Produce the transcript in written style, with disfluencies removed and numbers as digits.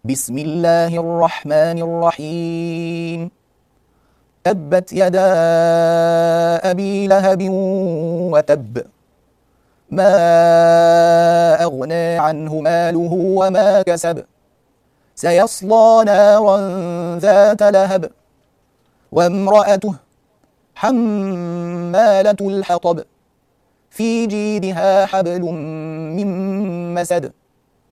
بسم الله الرحمن الرحيم. تبت يدا أبي لهب وتب، ما أغنى عنه ماله وما كسب، سيصلى نارا ذات لهب، وامرأته حمالة الحطب، في جيدها حبل من مسد.